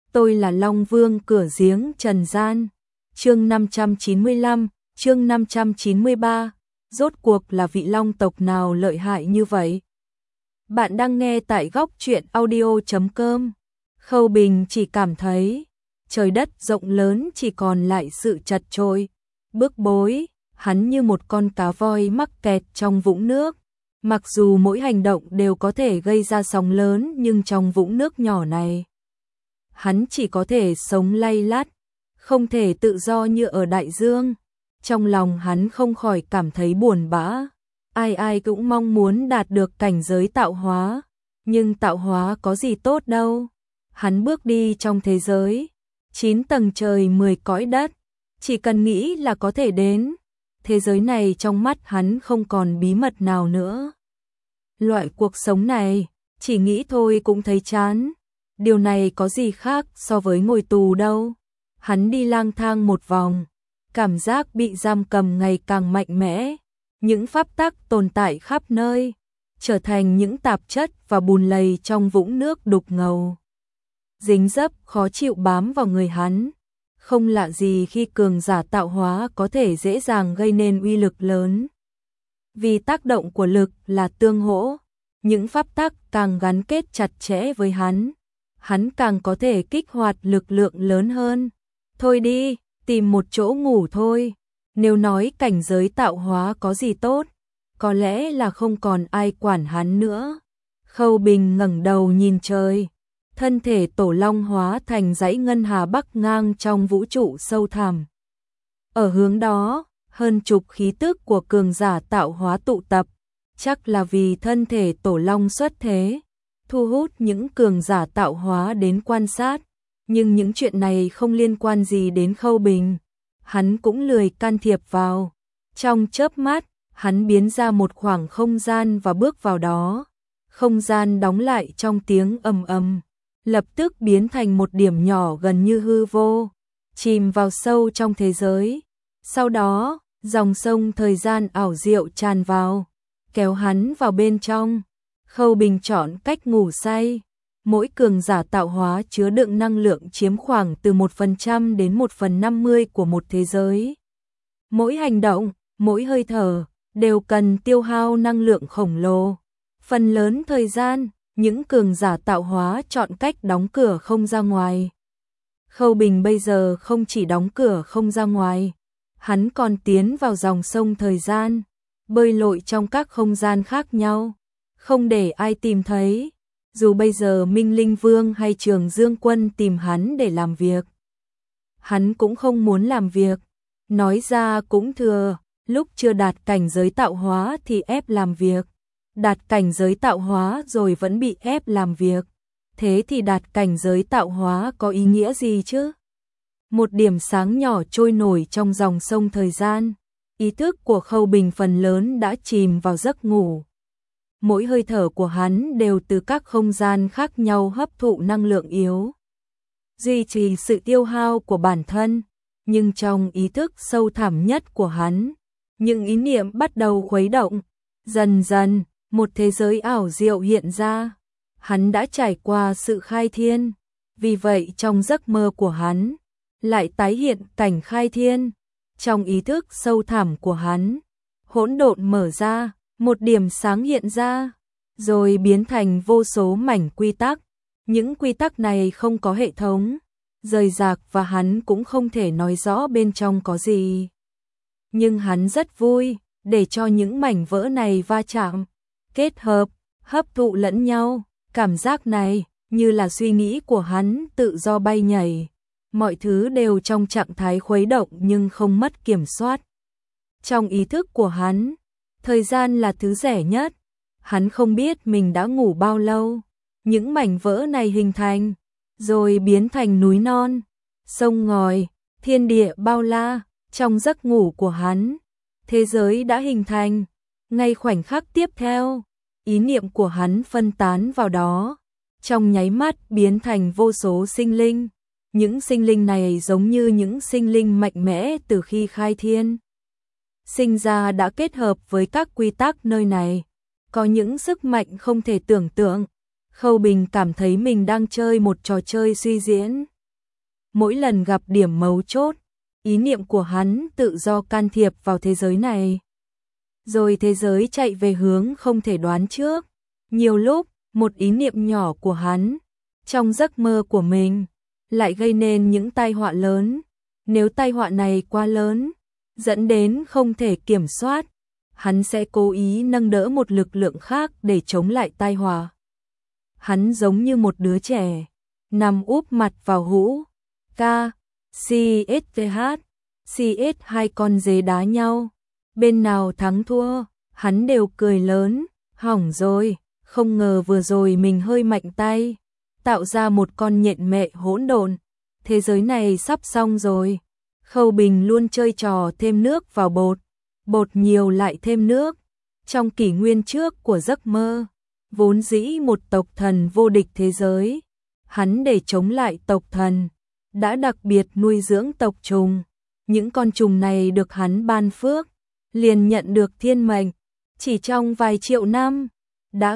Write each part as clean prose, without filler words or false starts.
tôi là Long Vương cửa giếng trần gian. Chương 595, chương 593, rốt cuộc là vị Long tộc nào lợi hại như vậy? Bạn đang nghe tại góc truyện audio.com. Khâu Bình chỉ cảm thấy trời đất rộng lớn chỉ còn lại sự chật chội, bức bối, hắn như một con cá voi mắc kẹt trong vũng nước. Mặc dù mỗi hành động đều có thể gây ra sóng lớn nhưng trong vũng nước nhỏ này, hắn chỉ có thể sống lay lắt, không thể tự do như ở đại dương. Trong lòng hắn không khỏi cảm thấy buồn bã. Ai ai cũng mong muốn đạt được cảnh giới tạo hóa, nhưng tạo hóa có gì tốt đâu. Hắn bước đi trong thế giới 9 tầng trời 10 cõi đất, chỉ cần nghĩ là có thể đến. Thế giới này trong mắt hắn không còn bí mật nào nữa. Loại cuộc sống này, chỉ nghĩ thôi cũng thấy chán. Điều này có gì khác so với ngồi tù đâu. Hắn đi lang thang một vòng, cảm giác bị giam cầm ngày càng mạnh mẽ. Những pháp tắc tồn tại khắp nơi, trở thành những tạp chất và bùn lầy trong vũng nước đục ngầu. Dính dấp khó chịu bám vào người hắn. Không lạ gì khi cường giả tạo hóa có thể dễ dàng gây nên uy lực lớn. Vì tác động của lực là tương hỗ, những pháp tắc càng gắn kết chặt chẽ với hắn càng có thể kích hoạt lực lượng lớn hơn. Thôi đi, tìm một chỗ ngủ thôi. Nếu nói cảnh giới tạo hóa có gì tốt, có lẽ là không còn ai quản hắn nữa. Khâu Bình ngẩng đầu nhìn trời, thân thể tổ long hóa thành dãy ngân hà bắc ngang trong vũ trụ sâu thẳm. Ở hướng đó, hơn chục khí tức của cường giả tạo hóa tụ tập, chắc là vì thân thể tổ long xuất thế, thu hút những cường giả tạo hóa đến quan sát. Nhưng những chuyện này không liên quan gì đến Khâu Bình. Hắn cũng lười can thiệp vào. Trong chớp mắt, hắn biến ra một khoảng không gian và bước vào đó. Không gian đóng lại trong tiếng ầm ầm, lập tức biến thành một điểm nhỏ gần như hư vô, chìm vào sâu trong thế giới. Sau đó, dòng sông thời gian ảo diệu tràn vào, kéo hắn vào bên trong. Khâu Bình chọn cách ngủ say. Mỗi cường giả tạo hóa chứa đựng năng lượng chiếm khoảng từ 1% đến 1/50 của một thế giới. Mỗi hành động, mỗi hơi thở đều cần tiêu hao năng lượng khổng lồ. Phần lớn thời gian, những cường giả tạo hóa chọn cách đóng cửa không ra ngoài. Khâu Bình bây giờ không chỉ đóng cửa không ra ngoài, hắn còn tiến vào dòng sông thời gian, bơi lội trong các không gian khác nhau, không để ai tìm thấy. Dù bây giờ Minh Linh Vương hay Trường Dương Quân tìm hắn để làm việc, hắn cũng không muốn làm việc. Nói ra cũng thừa, lúc chưa đạt cảnh giới tạo hóa thì ép làm việc, đạt cảnh giới tạo hóa rồi vẫn bị ép làm việc. Thế thì đạt cảnh giới tạo hóa có ý nghĩa gì chứ? Một điểm sáng nhỏ trôi nổi trong dòng sông thời gian. Ý thức của Khâu Bình phần lớn đã chìm vào giấc ngủ. Mỗi hơi thở của hắn đều từ các không gian khác nhau hấp thụ năng lượng yếu, duy trì sự tiêu hao của bản thân. Nhưng trong ý thức sâu thẳm nhất của hắn, những ý niệm bắt đầu khuấy động. Dần dần, một thế giới ảo diệu hiện ra. Hắn đã trải qua sự khai thiên, vì vậy trong giấc mơ của hắn lại tái hiện cảnh khai thiên. Trong ý thức sâu thẳm của hắn, hỗn độn mở ra, một điểm sáng hiện ra, rồi biến thành vô số mảnh quy tắc. Những quy tắc này không có hệ thống, rời rạc và hắn cũng không thể nói rõ bên trong có gì. Nhưng hắn rất vui để cho những mảnh vỡ này va chạm, kết hợp, hấp thụ lẫn nhau. Cảm giác này như là suy nghĩ của hắn tự do bay nhảy. Mọi thứ đều trong trạng thái khuấy động nhưng không mất kiểm soát. Trong ý thức của hắn, thời gian là thứ rẻ nhất. Hắn không biết mình đã ngủ bao lâu. Những mảnh vỡ này hình thành, rồi biến thành núi non, sông ngòi, thiên địa bao la. Trong giấc ngủ của hắn, thế giới đã hình thành. Ngay khoảnh khắc tiếp theo, ý niệm của hắn phân tán vào đó, trong nháy mắt biến thành vô số sinh linh. Những sinh linh này giống như những sinh linh mạnh mẽ từ khi khai thiên. Sinh ra đã kết hợp với các quy tắc nơi này, có những sức mạnh không thể tưởng tượng. Khâu Bình cảm thấy mình đang chơi một trò chơi suy diễn. mỗi lần gặp điểm mấu chốt, ý niệm của hắn tự do can thiệp vào thế giới này. Rồi thế giới chạy về hướng không thể đoán trước. Nhiều lúc, một ý niệm nhỏ của hắn, trong giấc mơ của mình, lại gây nên những tai họa lớn. Nếu tai họa này quá lớn, dẫn đến không thể kiểm soát, hắn sẽ cố ý nâng đỡ một lực lượng khác để chống lại tai họa. Hắn giống như một đứa trẻ, nằm úp mặt vào hũ, CSTH, hai con dế đá nhau. Bên nào thắng thua, hắn đều cười lớn, hỏng rồi, không ngờ vừa rồi mình hơi mạnh tay, tạo ra một con nhện mẹ hỗn độn, thế giới này sắp xong rồi. Khâu Bình luôn chơi trò thêm nước vào bột, bột nhiều lại thêm nước. Trong kỷ nguyên trước của giấc mơ, vốn dĩ một tộc thần vô địch thế giới, hắn để chống lại tộc thần, đã đặc biệt nuôi dưỡng tộc trùng. Những con trùng này được hắn ban phước, liền nhận được thiên mệnh, chỉ trong vài triệu năm, đã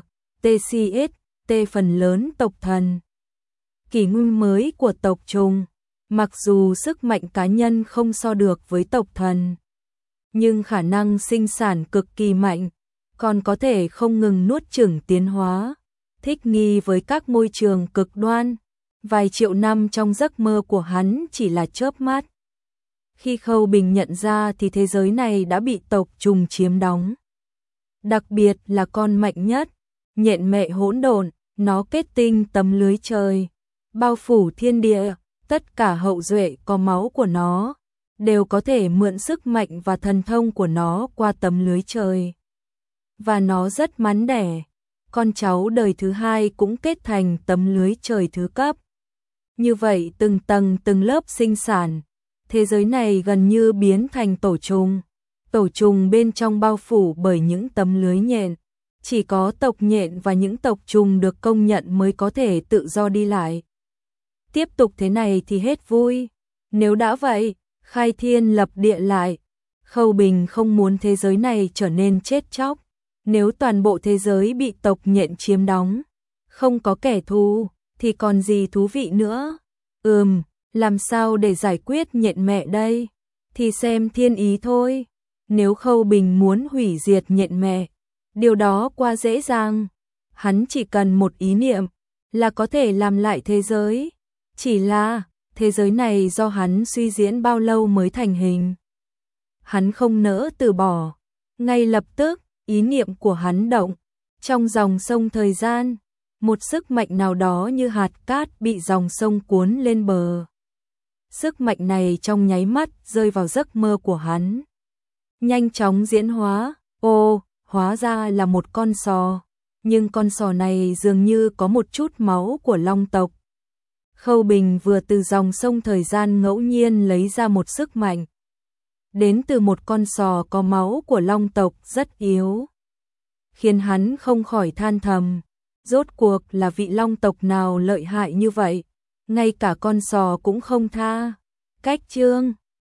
TCS phần lớn tộc thần. Kỷ nguyên mới của tộc trùng, mặc dù sức mạnh cá nhân không so được với tộc thần, nhưng khả năng sinh sản cực kỳ mạnh, còn có thể không ngừng nuốt chửng tiến hóa, thích nghi với các môi trường cực đoan. Vài triệu năm trong giấc mơ của hắn chỉ là chớp mắt. Khi Khâu Bình nhận ra thì thế giới này đã bị tộc trùng chiếm đóng. Đặc biệt là con mạnh nhất, nhện mẹ hỗn độn, nó kết tinh tấm lưới trời, bao phủ thiên địa, tất cả hậu duệ có máu của nó, đều có thể mượn sức mạnh và thần thông của nó qua tấm lưới trời. Và nó rất mắn đẻ, con cháu đời thứ hai cũng kết thành tấm lưới trời thứ cấp. Như vậy từng tầng từng lớp sinh sản, thế giới này gần như biến thành tổ trùng. Tổ trùng bên trong bao phủ bởi những tấm lưới nhện, chỉ có tộc nhện và những tộc trùng được công nhận mới có thể tự do đi lại. Tiếp tục thế này thì hết vui. Nếu đã vậy, khai thiên lập địa lại. Khâu Bình không muốn thế giới này trở nên chết chóc. Nếu toàn bộ thế giới bị tộc nhện chiếm đóng, không có kẻ thù, thì còn gì thú vị nữa. Làm sao để giải quyết nhện mẹ đây? Thì xem thiên ý thôi. Nếu Khâu Bình muốn hủy diệt nhện mẹ, điều đó quá dễ dàng. Hắn chỉ cần một ý niệm là có thể làm lại thế giới. Chỉ là thế giới này do hắn suy diễn bao lâu mới thành hình. Hắn không nỡ từ bỏ. Ngay lập tức, ý niệm của hắn động. Trong dòng sông thời gian, một sức mạnh nào đó như hạt cát bị dòng sông cuốn lên bờ. Sức mạnh này trong nháy mắt rơi vào giấc mơ của hắn. Nhanh chóng diễn hóa, hóa ra là một con sò. Nhưng con sò này dường như có một chút máu của long tộc. Khâu Bình vừa từ dòng sông thời gian ngẫu nhiên lấy ra một sức mạnh. Đến từ một con sò có máu của long tộc rất yếu. Khiến hắn không khỏi than thầm. Rốt cuộc là vị long tộc nào lợi hại như vậy, ngay cả con sò cũng không tha. Cách chương